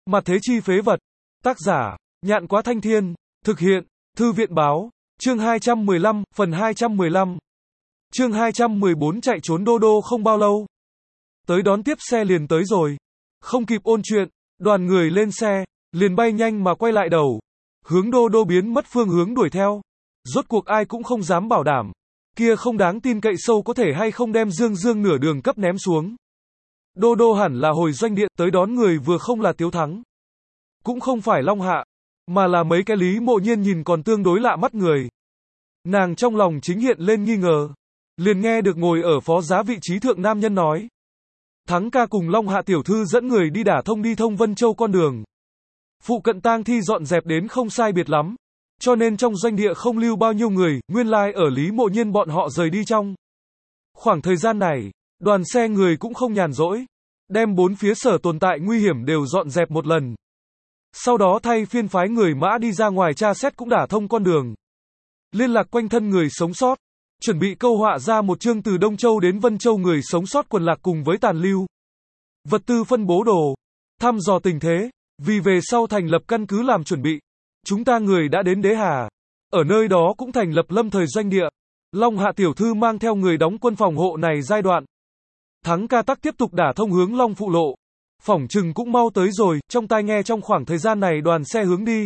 Mặt thế chi phế vật. Tác giả, Nhạn Quá Thanh Thiên. Thực hiện, Thư viện báo. Chương 215, phần 215. Chương 214 chạy trốn Đô Đô không bao lâu. Tới đón tiếp xe liền tới rồi. Không kịp ôn chuyện, đoàn người lên xe, liền bay nhanh mà quay lại đầu. Hướng Đô Đô biến mất phương hướng đuổi theo. Rốt cuộc ai cũng không dám bảo đảm. Kia không đáng tin cậy sâu có thể hay không đem Dương Dương nửa đường cấp ném xuống. Đô Đô hẳn là hồi doanh địa tới đón người vừa không là Tiếu Thắng. Cũng không phải Long Hạ, mà là mấy cái Lý Mộ Nhiên nhìn còn tương đối lạ mắt người. Nàng trong lòng chính hiện lên nghi ngờ. Liền nghe được ngồi ở phó giá vị trí thượng nam nhân nói. Thắng ca cùng Long Hạ tiểu thư dẫn người đi đả thông đi thông Vân Châu con đường. Phụ cận tang thi dọn dẹp đến không sai biệt lắm. Cho nên trong doanh địa không lưu bao nhiêu người, nguyên lai ở Lý Mộ Nhiên bọn họ rời đi trong. Khoảng thời gian này, đoàn xe người cũng không nhàn rỗi. Đem bốn phía sở tồn tại nguy hiểm đều dọn dẹp một lần. Sau đó thay phiên phái người mã đi ra ngoài tra xét cũng đả thông con đường. Liên lạc quanh thân người sống sót. Chuẩn bị câu họa ra một chương từ Đông Châu đến Vân Châu người sống sót quần lạc cùng với tàn lưu. Vật tư phân bố đồ. Thăm dò tình thế. Vì về sau thành lập căn cứ làm chuẩn bị. Chúng ta người đã đến Đế Hà. Ở nơi đó cũng thành lập lâm thời doanh địa. Long Hạ tiểu thư mang theo người đóng quân phòng hộ này giai đoạn. Thắng ca tắc tiếp tục đả thông hướng Long Phụ Lộ. Phỏng chừng cũng mau tới rồi, trong tai nghe trong khoảng thời gian này đoàn xe hướng đi.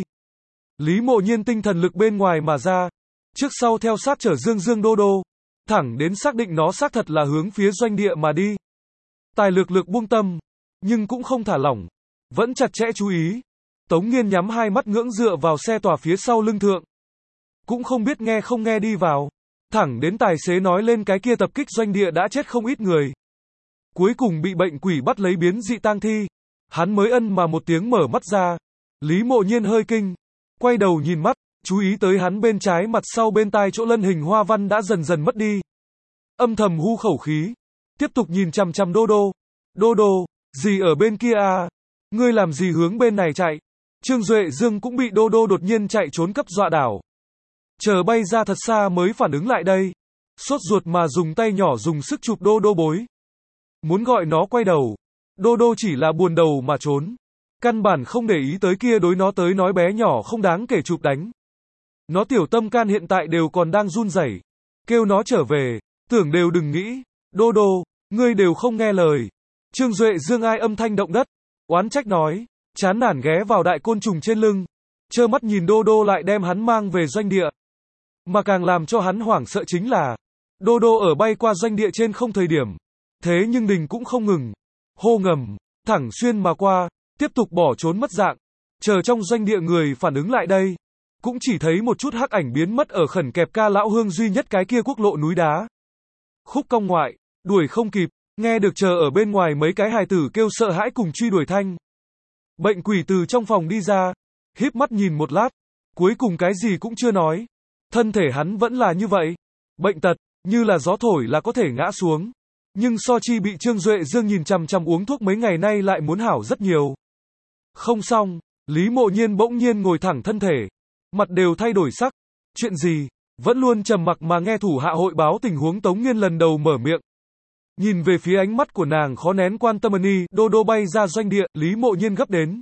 Lý Mộ Nhiên tinh thần lực bên ngoài mà ra. Trước sau theo sát chở Dương Dương Đô Đô. Thẳng đến xác định nó xác thật là hướng phía doanh địa mà đi. Tài lực buông tâm. Nhưng cũng không thả lỏng. Vẫn chặt chẽ chú ý. Tống Nghiên nhắm hai mắt ngưỡng dựa vào xe tòa phía sau lưng thượng. Cũng không biết nghe không nghe đi vào. Thẳng đến tài xế nói lên cái kia tập kích doanh địa đã chết không ít người. Cuối cùng bị bệnh quỷ bắt lấy biến dị tang thi. Hắn mới ân mà một tiếng mở mắt ra. Lý Mộ Nhiên hơi kinh. Quay đầu nhìn mắt, chú ý tới hắn bên trái mặt sau bên tai chỗ lân hình hoa văn đã dần dần mất đi. Âm thầm hu khẩu khí. Tiếp tục nhìn chằm chằm Đô Đô. Đô Đô, gì ở bên kia à? Ngươi làm gì hướng bên này chạy? Trương Duệ Dương cũng bị Đô Đô đột nhiên chạy trốn cấp dọa đảo. Chờ bay ra thật xa mới phản ứng lại đây. Sốt ruột mà dùng tay nhỏ dùng sức chụp Đô Đô bối. Muốn gọi nó quay đầu. Đô Đô chỉ là buồn đầu mà trốn. Căn bản không để ý tới kia đối nó tới nói bé nhỏ không đáng kể chụp đánh. Nó tiểu tâm can hiện tại đều còn đang run rẩy. Kêu nó trở về. Tưởng đều đừng nghĩ. Đô Đô, ngươi đều không nghe lời. Trương Duệ Dương ai âm thanh động đất. Oán trách nói. Chán nản ghé vào đại côn trùng trên lưng. Trơ mắt nhìn Đô Đô lại đem hắn mang về doanh địa. Mà càng làm cho hắn hoảng sợ chính là. Đô Đô ở bay qua doanh địa trên không thời điểm. Thế nhưng đình cũng không ngừng. Hô ngầm. Thẳng xuyên mà qua. Tiếp tục bỏ trốn mất dạng. Chờ trong doanh địa người phản ứng lại đây. Cũng chỉ thấy một chút hắc ảnh biến mất ở khẩn kẹp ca lão hương duy nhất cái kia quốc lộ núi đá. Khúc cong ngoại. Đuổi không kịp. Nghe được chờ ở bên ngoài mấy cái hài tử kêu sợ hãi cùng truy đuổi thanh. Bệnh quỷ từ trong phòng đi ra. Híp mắt nhìn một lát. Cuối cùng cái gì cũng chưa nói. Thân thể hắn vẫn là như vậy. Bệnh tật. Như là gió thổi là có thể ngã xuống. Nhưng so chi bị Trương Duệ Dương nhìn chằm chằm uống thuốc mấy ngày nay lại muốn hảo rất nhiều. Không xong, Lý Mộ Nhiên bỗng nhiên ngồi thẳng thân thể. Mặt đều thay đổi sắc. Chuyện gì? Vẫn luôn trầm mặc mà nghe thủ hạ hội báo tình huống Tống Nghiên lần đầu mở miệng. Nhìn về phía ánh mắt của nàng khó nén quan tâm ân. Đô Đô bay ra doanh địa, Lý Mộ Nhiên gấp đến.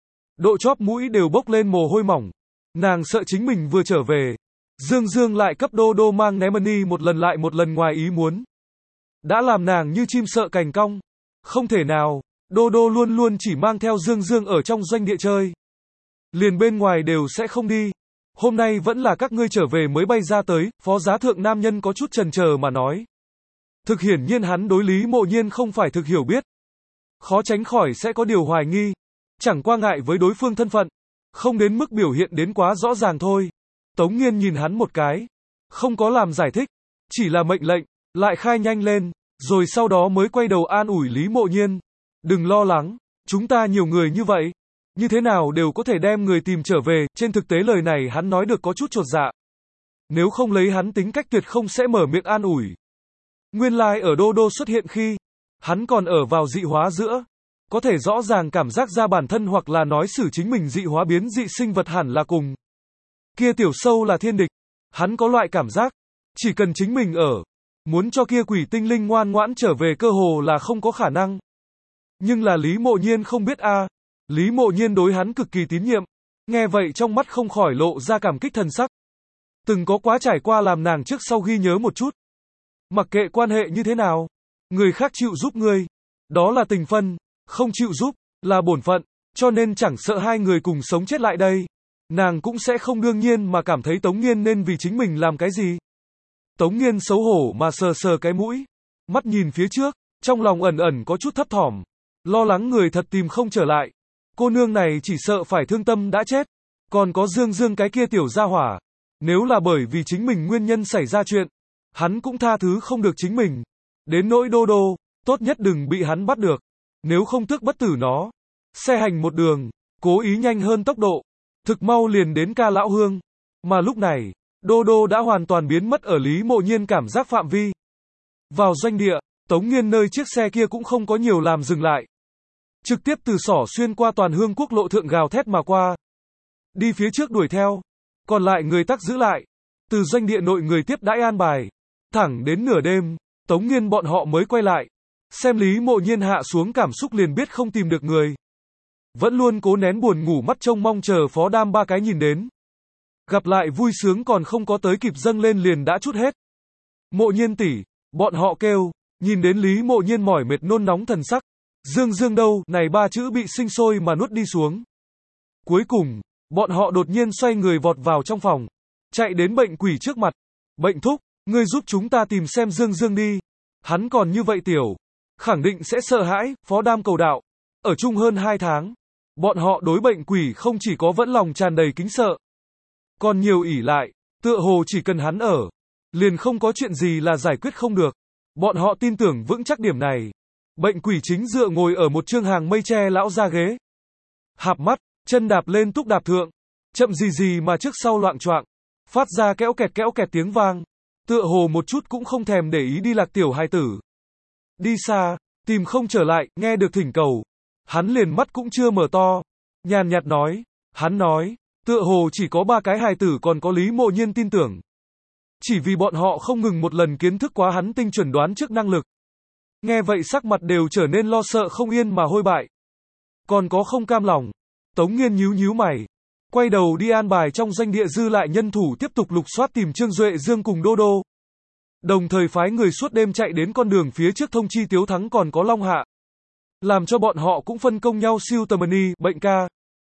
Độ chóp mũi đều bốc lên mồ hôi mỏng. Nàng sợ chính mình vừa trở về. Dương Dương lại cấp Đô Đô mang ném ân một lần lại một lần ngoài ý muốn. Đã làm nàng như chim sợ cành cong. Không thể nào, Đô Đô luôn luôn chỉ mang theo Dương Dương ở trong doanh địa chơi. Liền bên ngoài đều sẽ không đi. Hôm nay vẫn là các ngươi trở về mới bay ra tới, phó giá thượng nam nhân có chút chần chờ mà nói. Thực hiển nhiên hắn đối Lý Mộ Nhiên không phải thực hiểu biết. Khó tránh khỏi sẽ có điều hoài nghi. Chẳng qua ngại với đối phương thân phận. Không đến mức biểu hiện đến quá rõ ràng thôi. Tống Nghiên nhìn hắn một cái. Không có làm giải thích. Chỉ là mệnh lệnh. Lại khai nhanh lên, rồi sau đó mới quay đầu an ủi Lý Mộ Nhiên. Đừng lo lắng, chúng ta nhiều người như vậy. Như thế nào đều có thể đem người tìm trở về, trên thực tế lời này hắn nói được có chút chột dạ. Nếu không lấy hắn tính cách tuyệt không sẽ mở miệng an ủi. Nguyên lai ở Đô Đô xuất hiện khi, hắn còn ở vào dị hóa giữa. Có thể rõ ràng cảm giác ra bản thân hoặc là nói xử chính mình dị hóa biến dị sinh vật hẳn là cùng. Kia tiểu sâu là thiên địch. Hắn có loại cảm giác, chỉ cần chính mình ở. Muốn cho kia quỷ tinh linh ngoan ngoãn trở về cơ hồ là không có khả năng. Nhưng là Lý Mộ Nhiên không biết a. Lý Mộ Nhiên đối hắn cực kỳ tín nhiệm. Nghe vậy trong mắt không khỏi lộ ra cảm kích thần sắc. Từng có quá trải qua làm nàng trước sau ghi nhớ một chút. Mặc kệ quan hệ như thế nào, người khác chịu giúp ngươi, đó là tình phân, không chịu giúp, là bổn phận, cho nên chẳng sợ hai người cùng sống chết lại đây. Nàng cũng sẽ không đương nhiên mà cảm thấy Tống Nghiên nên vì chính mình làm cái gì. Tống Nghiên xấu hổ mà sờ sờ cái mũi, mắt nhìn phía trước, trong lòng ẩn ẩn có chút thấp thỏm, lo lắng người thật tìm không trở lại. Cô nương này chỉ sợ phải thương tâm đã chết, còn có Dương Dương cái kia tiểu gia hỏa. Nếu là bởi vì chính mình nguyên nhân xảy ra chuyện, hắn cũng tha thứ không được chính mình. Đến nỗi Đô Đô, tốt nhất đừng bị hắn bắt được. Nếu không tước bất tử nó. Xe hành một đường, cố ý nhanh hơn tốc độ. Thực mau liền đến Ca Lão Hương. Mà lúc này, Đô Đô đã hoàn toàn biến mất ở Lý Mộ Nhiên cảm giác phạm vi. Vào doanh địa, Tống Nghiên nơi chiếc xe kia cũng không có nhiều làm dừng lại. Trực tiếp từ Sỏ Xuyên qua toàn hương quốc lộ thượng gào thét mà qua. Đi phía trước đuổi theo. Còn lại người tắc giữ lại. Từ doanh địa nội người tiếp đãi an bài. Thẳng đến nửa đêm, Tống Nghiên bọn họ mới quay lại. Xem Lý Mộ Nhiên hạ xuống cảm xúc liền biết không tìm được người. Vẫn luôn cố nén buồn ngủ mắt trông mong chờ Phó Đam ba cái nhìn đến. Gặp lại vui sướng còn không có tới kịp dâng lên liền đã chút hết. Mộ Nhiên tỷ, bọn họ kêu, nhìn đến Lý Mộ Nhiên mỏi mệt nôn nóng thần sắc. Dương Dương đâu, này ba chữ bị sinh sôi mà nuốt đi xuống. Cuối cùng, bọn họ đột nhiên xoay người vọt vào trong phòng. Chạy đến bệnh quỷ trước mặt. Bệnh thúc, ngươi giúp chúng ta tìm xem Dương Dương đi. Hắn còn như vậy tiểu. Khẳng định sẽ sợ hãi, Phó Đam cầu đạo. Ở chung hơn 2 tháng. Bọn họ đối bệnh quỷ không chỉ có vẫn lòng tràn đầy kính sợ. Còn nhiều ỷ lại, tựa hồ chỉ cần hắn ở. Liền không có chuyện gì là giải quyết không được. Bọn họ tin tưởng vững chắc điểm này. Bệnh quỷ chính dựa ngồi ở một chương hàng mây tre lão ra ghế. Hạp mắt, chân đạp lên túc đạp thượng. Chậm gì gì mà trước sau loạng choạng. Phát ra kéo kẹt tiếng vang. Tựa hồ một chút cũng không thèm để ý đi lạc tiểu hài tử. Đi xa, tìm không trở lại, nghe được thỉnh cầu. Hắn liền mắt cũng chưa mở to. Nhàn nhạt nói, hắn nói, tựa hồ chỉ có 3 cái hài tử còn có Lý Mộ Nhiên tin tưởng. Chỉ vì bọn họ không ngừng một lần kiến thức quá hắn tinh chuẩn đoán trước năng lực. Nghe vậy sắc mặt đều trở nên lo sợ không yên mà hôi bại. Còn có không cam lòng. Tống Nghiên nhíu mày. Quay đầu đi an bài trong doanh địa dư lại nhân thủ tiếp tục lục soát tìm Trương Duệ Dương cùng Đô Đô. Đồng thời phái người suốt đêm chạy đến con đường phía trước thông chi Tiếu Thắng còn có Long Hạ. Làm cho bọn họ cũng phân công nhau siêu tầm bệnh ca.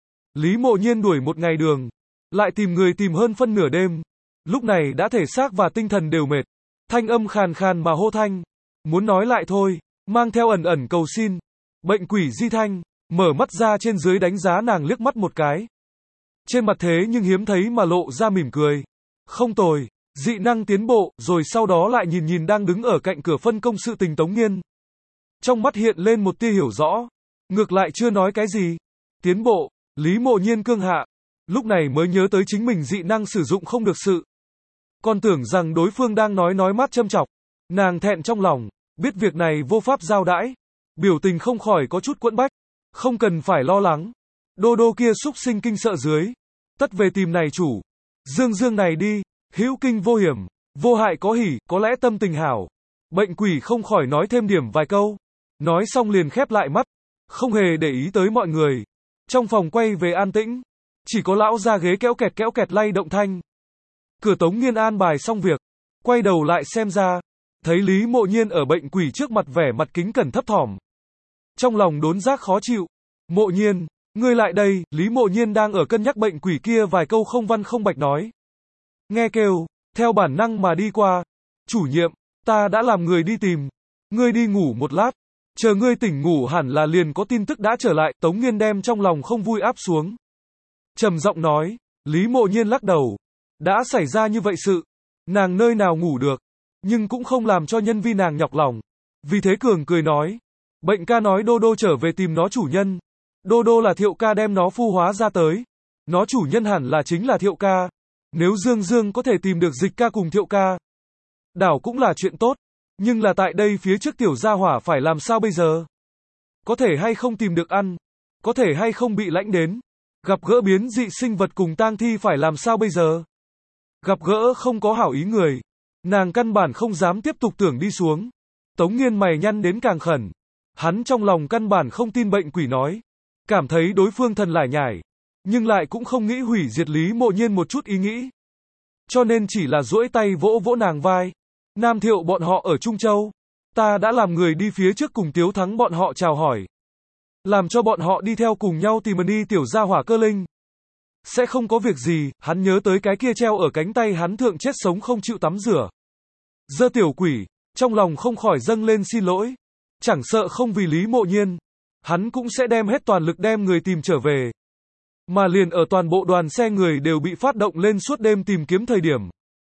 Lý Mộ Nhiên đuổi một ngày đường. Lại tìm người tìm hơn phân nửa đêm. Lúc này đã thể xác và tinh thần đều mệt. Thanh âm khàn khàn mà hô thanh. Muốn nói lại thôi. Mang theo ẩn ẩn cầu xin. Bệnh quỷ Di Thanh. Mở mắt ra trên dưới đánh giá nàng liếc mắt một cái. Trên mặt thế nhưng hiếm thấy mà lộ ra mỉm cười. Không tồi. Dị năng tiến bộ. Rồi sau đó lại nhìn đang đứng ở cạnh cửa phân công sự tình Tống Nghiên. Trong mắt hiện lên một tia hiểu rõ. Ngược lại chưa nói cái gì. Tiến bộ. Lý Mộ Nhiên cương hạ. Lúc này mới nhớ tới chính mình dị năng sử dụng không được sự. Còn tưởng rằng đối phương đang nói mát châm chọc. Nàng thẹn trong lòng. Biết việc này vô pháp giao đãi. Biểu tình không khỏi có chút quẫn bách. Không cần phải lo lắng. Đô Đô kia xúc sinh kinh sợ dưới. Tất về tìm này chủ. Dương Dương này đi. Hữu kinh vô hiểm. Vô hại có hỉ. Có lẽ tâm tình hảo. Bệnh quỷ không khỏi nói thêm điểm vài câu. Nói xong liền khép lại mắt. Không hề để ý tới mọi người. Trong phòng quay về an tĩnh. Chỉ có lão ra ghế kéo kẹt lay động thanh. Cửa Tống Nghiên an bài xong việc. Quay đầu lại xem ra. Thấy Lý Mộ Nhiên ở bệnh quỷ trước mặt vẻ mặt kính cẩn thấp thỏm. Trong lòng đốn giác khó chịu. Mộ Nhiên, ngươi lại đây. Lý Mộ Nhiên đang ở cân nhắc bệnh quỷ kia vài câu không văn không bạch nói. Nghe kêu, theo bản năng mà đi qua. Chủ nhiệm, ta đã làm người đi tìm. Ngươi đi ngủ một lát. Chờ ngươi tỉnh ngủ hẳn là liền có tin tức đã trở lại. Tống Nghiên đem trong lòng không vui áp xuống. Trầm giọng nói. Lý Mộ Nhiên lắc đầu. Đã xảy ra như vậy sự. Nàng nơi nào ngủ được. Nhưng cũng không làm cho nhân vi nàng nhọc lòng. Vì thế Cường cười nói. Bệnh ca nói Đô Đô trở về tìm nó chủ nhân. Đô Đô là Thiệu ca đem nó phu hóa ra tới. Nó chủ nhân hẳn là chính là Thiệu ca. Nếu Dương Dương có thể tìm được Dịch ca cùng Thiệu ca. Đảo cũng là chuyện tốt. Nhưng là tại đây phía trước tiểu gia hỏa phải làm sao bây giờ? Có thể hay không tìm được ăn? Có thể hay không bị lãnh đến? Gặp gỡ biến dị sinh vật cùng tang thi phải làm sao bây giờ? Gặp gỡ không có hảo ý người. Nàng căn bản không dám tiếp tục tưởng đi xuống. Tống Nghiên mày nhăn đến càng khẩn. Hắn trong lòng căn bản không tin bệnh quỷ nói. Cảm thấy đối phương thần lải nhải, nhưng lại cũng không nghĩ hủy diệt Lý Mộ Nhiên một chút ý nghĩ. Cho nên chỉ là duỗi tay vỗ vỗ nàng vai. Nam Thiệu bọn họ ở Trung Châu. Ta đã làm người đi phía trước cùng Tiếu Thắng bọn họ chào hỏi. Làm cho bọn họ đi theo cùng nhau tìm đi tiểu gia hỏa Cơ Linh. Sẽ không có việc gì, hắn nhớ tới cái kia treo ở cánh tay hắn thượng chết sống không chịu tắm rửa. Dơ tiểu quỷ, trong lòng không khỏi dâng lên xin lỗi. Chẳng sợ không vì Lý Mộ Nhiên, hắn cũng sẽ đem hết toàn lực đem người tìm trở về. Mà liền ở toàn bộ đoàn xe người đều bị phát động lên suốt đêm tìm kiếm thời điểm.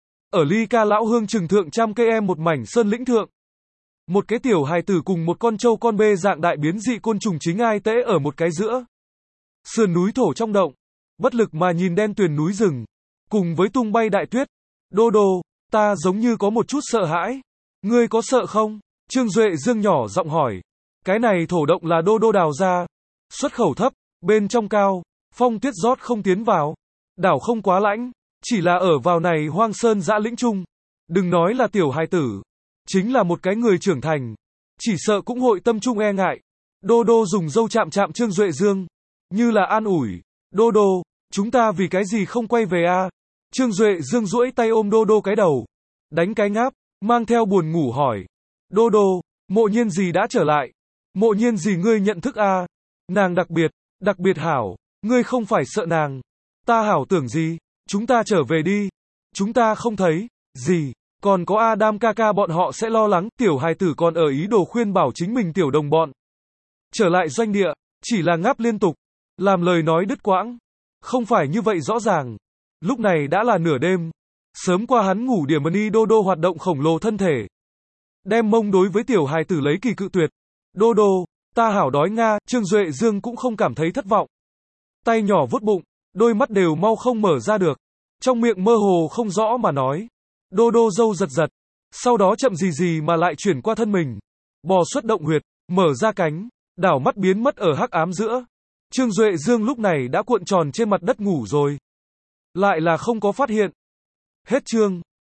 Ở Ly Ca Lão Hương chừng thượng trăm cây em một mảnh sơn lĩnh thượng. Một cái tiểu hài tử cùng một con trâu con bê dạng đại biến dị côn trùng chính ai tễ ở một cái giữa. Sườn núi thổ trong động. Bất lực mà nhìn đen tuyền núi rừng. Cùng với tung bay đại tuyết. Đô đô, ta giống như có một chút sợ hãi. Ngươi có sợ không? Trương Duệ Dương nhỏ giọng hỏi. Cái này thổ động là đô đô đào ra. Xuất khẩu thấp, bên trong cao. Phong tuyết rót không tiến vào. Đảo không quá lãnh. Chỉ là ở vào này hoang sơn dã lĩnh trung. Đừng nói là tiểu hài tử. Chính là một cái người trưởng thành. Chỉ sợ cũng hội tâm trung e ngại. Đô đô dùng dâu chạm chạm Trương Duệ Dương. Như là an ủi. Đô đô, chúng ta vì cái gì không quay về a? Trương Duệ Dương duỗi tay ôm đô đô cái đầu. Đánh cái ngáp, mang theo buồn ngủ hỏi. Đô đô, Mộ Nhiên gì đã trở lại? Mộ Nhiên gì ngươi nhận thức a? Nàng đặc biệt hảo. Ngươi không phải sợ nàng. Ta hảo tưởng gì? Chúng ta trở về đi. Chúng ta không thấy. Gì? Còn có Adam ca ca bọn họ sẽ lo lắng. Tiểu hài tử còn ở ý đồ khuyên bảo chính mình tiểu đồng bọn. Trở lại doanh địa. Chỉ là ngáp liên tục. Làm lời nói đứt quãng. Không phải như vậy rõ ràng. Lúc này đã là nửa đêm. Sớm qua hắn ngủ điểm đi đô đô hoạt động khổng lồ thân thể. Đem mông đối với tiểu hài tử lấy kỳ cự tuyệt. Đô đô, ta hảo đói nga. Trương Duệ Dương cũng không cảm thấy thất vọng. Tay nhỏ vuốt bụng. Đôi mắt đều mau không mở ra được. Trong miệng mơ hồ không rõ mà nói. Đô đô dâu giật giật. Sau đó chậm gì gì mà lại chuyển qua thân mình. Bò xuất động huyệt. Mở ra cánh. Đảo mắt biến mất ở hắc ám giữa. Trương Duệ Dương lúc này đã cuộn tròn trên mặt đất ngủ rồi. Lại là không có phát hiện. Hết chương.